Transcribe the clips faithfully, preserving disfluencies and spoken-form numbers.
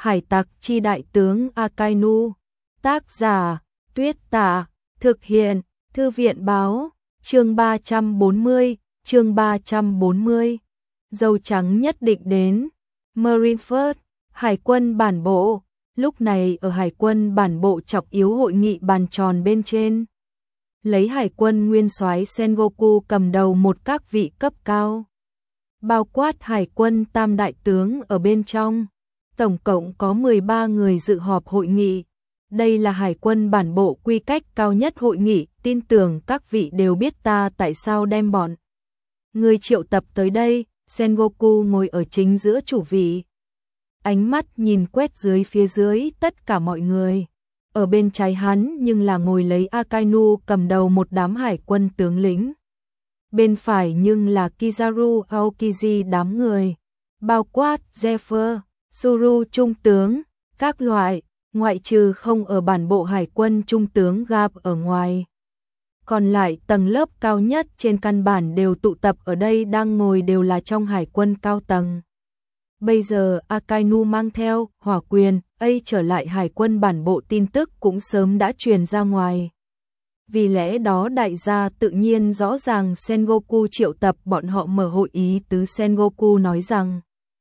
Hải tặc chi đại tướng Akainu. Tác giả Tuyết Tả. Thực hiện Thư viện báo. Chương ba trăm bốn mươi. Chương ba trăm bốn mươi. Dâu trắng nhất định đến. Marineford, Hải quân bản bộ. Lúc này ở Hải quân bản bộ trọng yếu hội nghị bàn tròn bên trên. Lấy Hải quân nguyên soái Sengoku cầm đầu một các vị cấp cao. Bao quát Hải quân tam đại tướng ở bên trong. Tổng cộng có mười ba người dự họp hội nghị. Đây là Hải quân bản bộ quy cách cao nhất hội nghị, tin tưởng các vị đều biết ta tại sao đem bọn người triệu tập tới đây. Sengoku ngồi ở chính giữa chủ vị. Ánh mắt nhìn quét dưới phía dưới tất cả mọi người. Ở bên trái hắn nhưng là ngồi lấy Akainu cầm đầu một đám hải quân tướng lĩnh. Bên phải nhưng là Kizaru Aokiji đám người. Bao quát Zephyr, Suru trung tướng, các loại, ngoại trừ không ở bản bộ hải quân trung tướng Gap ở ngoài. Còn lại tầng lớp cao nhất trên căn bản đều tụ tập ở đây, đang ngồi đều là trong hải quân cao tầng. Bây giờ Akainu mang theo hỏa quyền ấy trở lại hải quân bản bộ, tin tức cũng sớm đã truyền ra ngoài. Vì lẽ đó đại gia tự nhiên rõ ràng Sengoku triệu tập bọn họ mở hội ý tứ. Sengoku nói rằng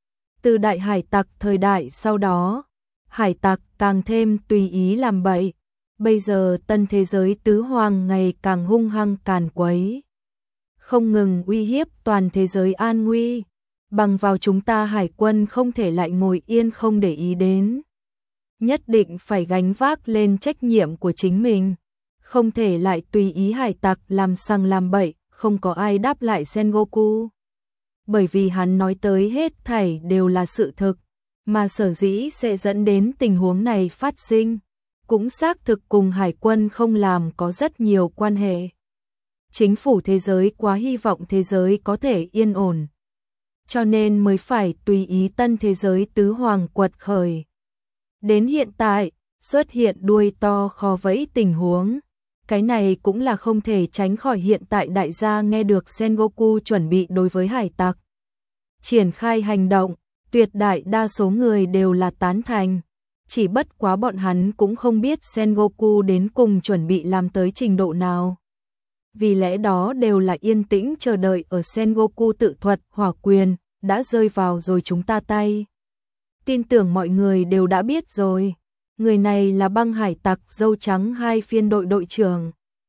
từ đại hải tặc thời đại sau đó, hải tặc càng thêm tùy ý làm bậy. Bây giờ tân thế giới tứ hoàng ngày càng hung hăng càn quấy, không ngừng uy hiếp toàn thế giới an nguy. Bằng vào chúng ta hải quân không thể lại ngồi yên không để ý đến. Nhất định phải gánh vác lên trách nhiệm của chính mình. Không thể lại tùy ý hải tặc làm sằng làm bậy. Không có ai đáp lại Sengoku. Bởi vì hắn nói tới hết thảy đều là sự thực. Mà sở dĩ sẽ dẫn đến tình huống này phát sinh, cũng xác thực cùng hải quân không làm có rất nhiều quan hệ. Chính phủ thế giới quá hy vọng thế giới có thể yên ổn, cho nên mới phải tùy ý tân thế giới tứ hoàng quật khởi. Đến hiện tại, xuất hiện đuôi to khó vẫy tình huống. Cái này cũng là không thể tránh khỏi. Hiện tại đại gia nghe được Sengoku chuẩn bị đối với hải tặc triển khai hành động, tuyệt đại đa số người đều là tán thành. Chỉ bất quá bọn hắn cũng không biết Sengoku đến cùng chuẩn bị làm tới trình độ nào. Vì lẽ đó đều là yên tĩnh chờ đợi. Ở Sengoku tự thuật hỏa quyền đã rơi vào rồi chúng ta tay. Tin tưởng mọi người đều đã biết rồi. Người này là băng hải tặc dâu trắng hai phiên đội đội trưởng.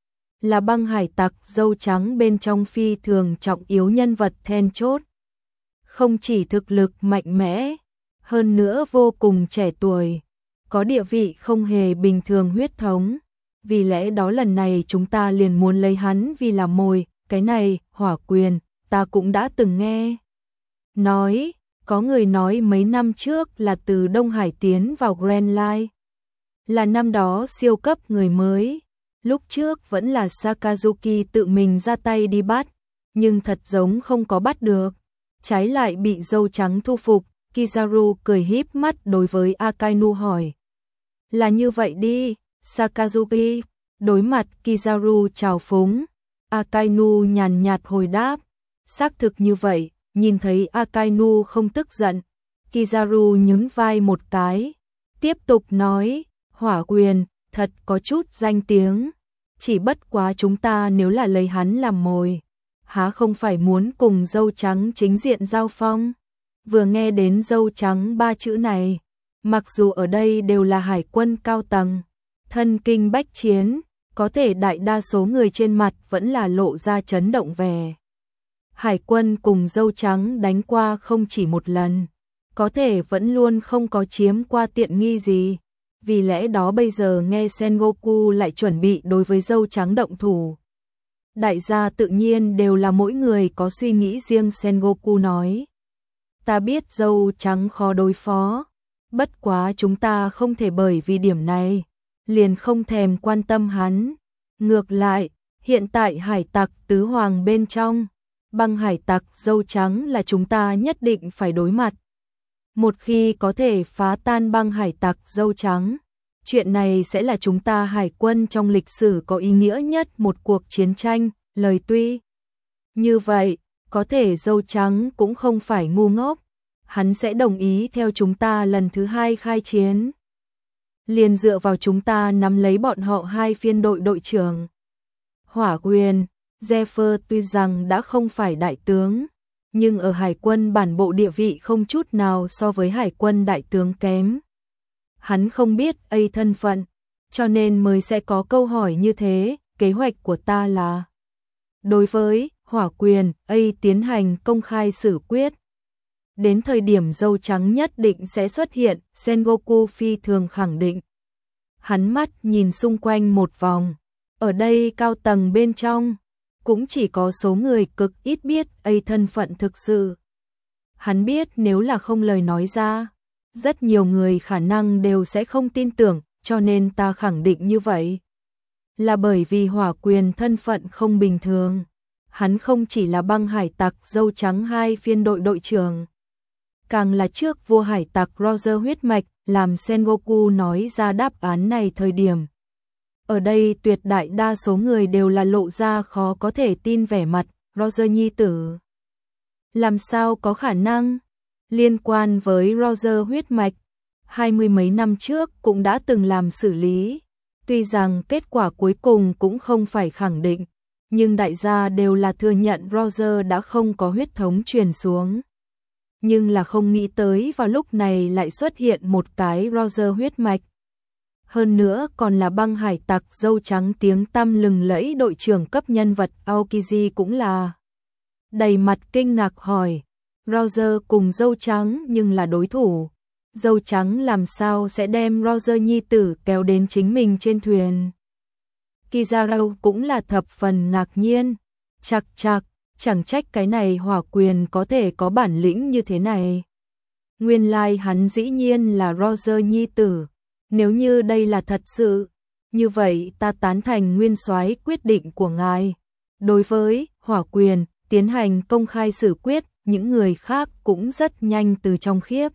Là băng hải tặc dâu trắng bên trong phi thường trọng yếu nhân vật then chốt. Không chỉ thực lực mạnh mẽ, hơn nữa vô cùng trẻ tuổi, có địa vị không hề bình thường huyết thống. Vì lẽ đó lần này chúng ta liền muốn lấy hắn vì làm mồi. Cái này, hỏa quyền, ta cũng đã từng nghe nói. Có người nói mấy năm trước là từ Đông Hải tiến vào Grand Line. Là năm đó siêu cấp người mới. Lúc trước vẫn là Sakazuki tự mình ra tay đi bắt, nhưng thật giống không có bắt được. Trái lại bị dâu trắng thu phục. Kizaru cười híp mắt đối với Akainu hỏi. Là như vậy đi, Sakazuki. Đối mặt Kizaru trào phúng, Akainu nhàn nhạt hồi đáp. Xác thực như vậy. Nhìn thấy Akainu không tức giận, Kizaru nhún vai một cái, tiếp tục nói, hỏa quyền, thật có chút danh tiếng. Chỉ bất quá chúng ta nếu là lấy hắn làm mồi, há không phải muốn cùng dâu trắng chính diện giao phong. Vừa nghe đến dâu trắng ba chữ này, mặc dù ở đây đều là hải quân cao tầng, thân kinh bách chiến, có thể đại đa số người trên mặt vẫn là lộ ra chấn động vẻ. Hải quân cùng dâu trắng đánh qua không chỉ một lần, có thể vẫn luôn không có chiếm qua tiện nghi gì. Vì lẽ đó bây giờ nghe Sengoku lại chuẩn bị đối với dâu trắng động thủ. Đại gia tự nhiên đều là mỗi người có suy nghĩ riêng. Sengoku nói, ta biết dâu trắng khó đối phó, bất quá chúng ta không thể bởi vì điểm này liền không thèm quan tâm hắn. Ngược lại, hiện tại hải tặc tứ hoàng bên trong, băng hải tặc dâu trắng là chúng ta nhất định phải đối mặt. Một khi có thể phá tan băng hải tặc dâu trắng, chuyện này sẽ là chúng ta hải quân trong lịch sử có ý nghĩa nhất một cuộc chiến tranh. Lời tuy như vậy, có thể dâu trắng cũng không phải ngu ngốc. hắn sẽ đồng ý theo chúng ta lần thứ hai khai chiến. Liền dựa vào chúng ta nắm lấy bọn họ hai phiên đội đội trưởng. Hỏa quyền, Zephyr tuy rằng đã không phải đại tướng, nhưng ở hải quân bản bộ địa vị không chút nào so với hải quân đại tướng kém. Hắn không biết A thân phận, cho nên mới sẽ có câu hỏi như thế. Kế hoạch của ta là đối với hỏa quyền A tiến hành công khai xử quyết. Đến thời điểm dâu trắng nhất định sẽ xuất hiện, Sengoku phi thường khẳng định. Hắn mắt nhìn xung quanh một vòng, ở đây cao tầng bên trong, cũng chỉ có số người cực ít biết A thân phận thực sự. Hắn biết nếu là không lời nói ra, rất nhiều người khả năng đều sẽ không tin tưởng, cho nên ta khẳng định như vậy. Là bởi vì hỏa quyền thân phận không bình thường. Hắn không chỉ là băng hải tặc dâu trắng hai phiên đội đội trưởng, càng là trước vua hải tặc Roger huyết mạch, làm Sengoku nói ra đáp án này thời điểm. Ở đây tuyệt đại đa số người đều là lộ ra khó có thể tin vẻ mặt, Roger nhi tử. Làm sao có khả năng? Liên quan với Roger huyết mạch, hai mươi mấy năm trước cũng đã từng làm xử lý. Tuy rằng kết quả cuối cùng cũng không phải khẳng định, nhưng đại gia đều là thừa nhận Roger đã không có huyết thống truyền xuống. Nhưng là không nghĩ tới vào lúc này lại xuất hiện một cái Roger huyết mạch. Hơn nữa còn là băng hải tặc dâu trắng tiếng tăm lừng lẫy đội trưởng cấp nhân vật. Aokiji cũng là đầy mặt kinh ngạc hỏi, Roger cùng dâu trắng nhưng là đối thủ. Dâu trắng làm sao sẽ đem Roger nhi tử kéo đến chính mình trên thuyền? Kizaru cũng là thập phần ngạc nhiên. Chạc chạc, chẳng trách cái này hỏa quyền có thể có bản lĩnh như thế này. Nguyên lai like hắn dĩ nhiên là Roger nhi tử. Nếu như đây là thật sự, như vậy ta tán thành nguyên soái quyết định của ngài. Đối với hỏa quyền, tiến hành công khai xử quyết, những người khác cũng rất nhanh từ trong khiếp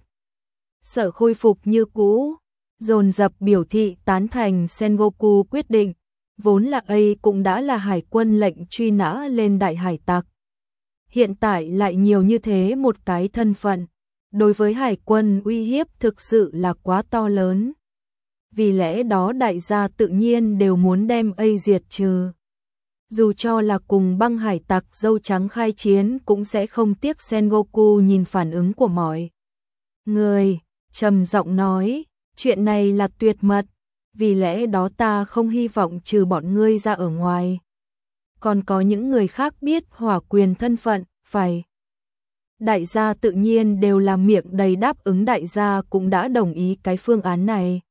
sợ khôi phục như cũ, dồn dập biểu thị tán thành Sengoku quyết định. Vốn là A cũng đã là hải quân lệnh truy nã lên đại hải tặc. Hiện tại lại nhiều như thế một cái thân phận, đối với hải quân uy hiếp thực sự là quá to lớn. Vì lẽ đó đại gia tự nhiên đều muốn đem A diệt trừ. Dù cho là cùng băng hải tặc dâu trắng khai chiến cũng sẽ không tiếc. Sengoku nhìn phản ứng của mọi người, trầm giọng nói, chuyện này là tuyệt mật, vì lẽ đó ta không hy vọng trừ bọn ngươi ra ở ngoài. Còn có những người khác biết hỏa quyền thân phận, phải. Đại gia tự nhiên đều là miệng đầy đáp ứng, đại gia cũng đã đồng ý cái phương án này.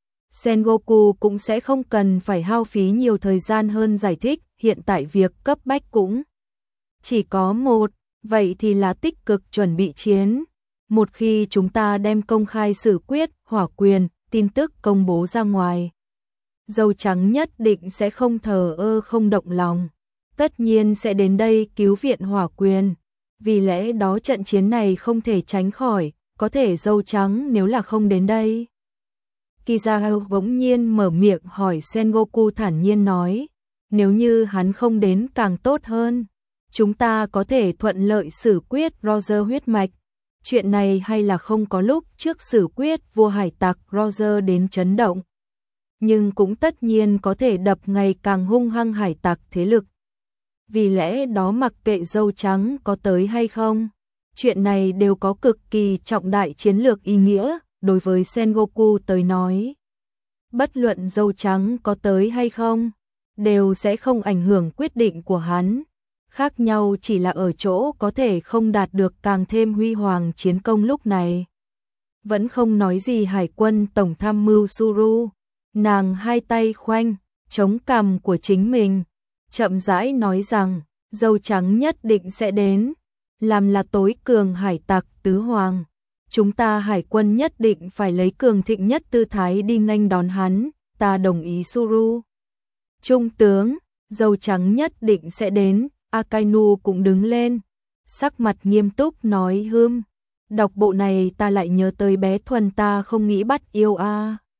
Sengoku cũng sẽ không cần phải hao phí nhiều thời gian hơn giải thích, hiện tại việc cấp bách cũng chỉ có một, vậy thì là tích cực chuẩn bị chiến. Một khi chúng ta đem công khai xử quyết hỏa quyền, tin tức công bố ra ngoài, dâu trắng nhất định sẽ không thờ ơ không động lòng, tất nhiên sẽ đến đây cứu viện hỏa quyền. Vì lẽ đó trận chiến này không thể tránh khỏi, có thể dâu trắng nếu là không đến đây. Kizaru bỗng nhiên mở miệng hỏi. Sengoku thản nhiên nói, nếu như hắn không đến càng tốt hơn, chúng ta có thể thuận lợi xử quyết Roger huyết mạch. Chuyện này hay là không có lúc trước xử quyết vua hải tặc Roger đến chấn động, nhưng cũng tất nhiên có thể đập ngày càng hung hăng hải tặc thế lực. Vì lẽ đó mặc kệ dâu trắng có tới hay không, chuyện này đều có cực kỳ trọng đại chiến lược ý nghĩa đối với Sengoku tới nói. Bất luận dâu trắng có tới hay không, đều sẽ không ảnh hưởng quyết định của hắn. Khác nhau chỉ là ở chỗ có thể không đạt được càng thêm huy hoàng chiến công lúc này. Vẫn không nói gì hải quân tổng tham mưu Suru, nàng hai tay khoanh, chống cằm của chính mình, chậm rãi nói rằng, dâu trắng nhất định sẽ đến, làm là tối cường hải tặc tứ hoàng. Chúng ta hải quân nhất định phải lấy cường thịnh nhất tư thái đi nghênh đón hắn, ta đồng ý Suru. Trung tướng, dâu trắng nhất định sẽ đến. Akainu cũng đứng lên, sắc mặt nghiêm túc nói, hưm, đọc bộ này ta lại nhớ tới bé Thuần, ta không nghĩ bắt yêu a. À.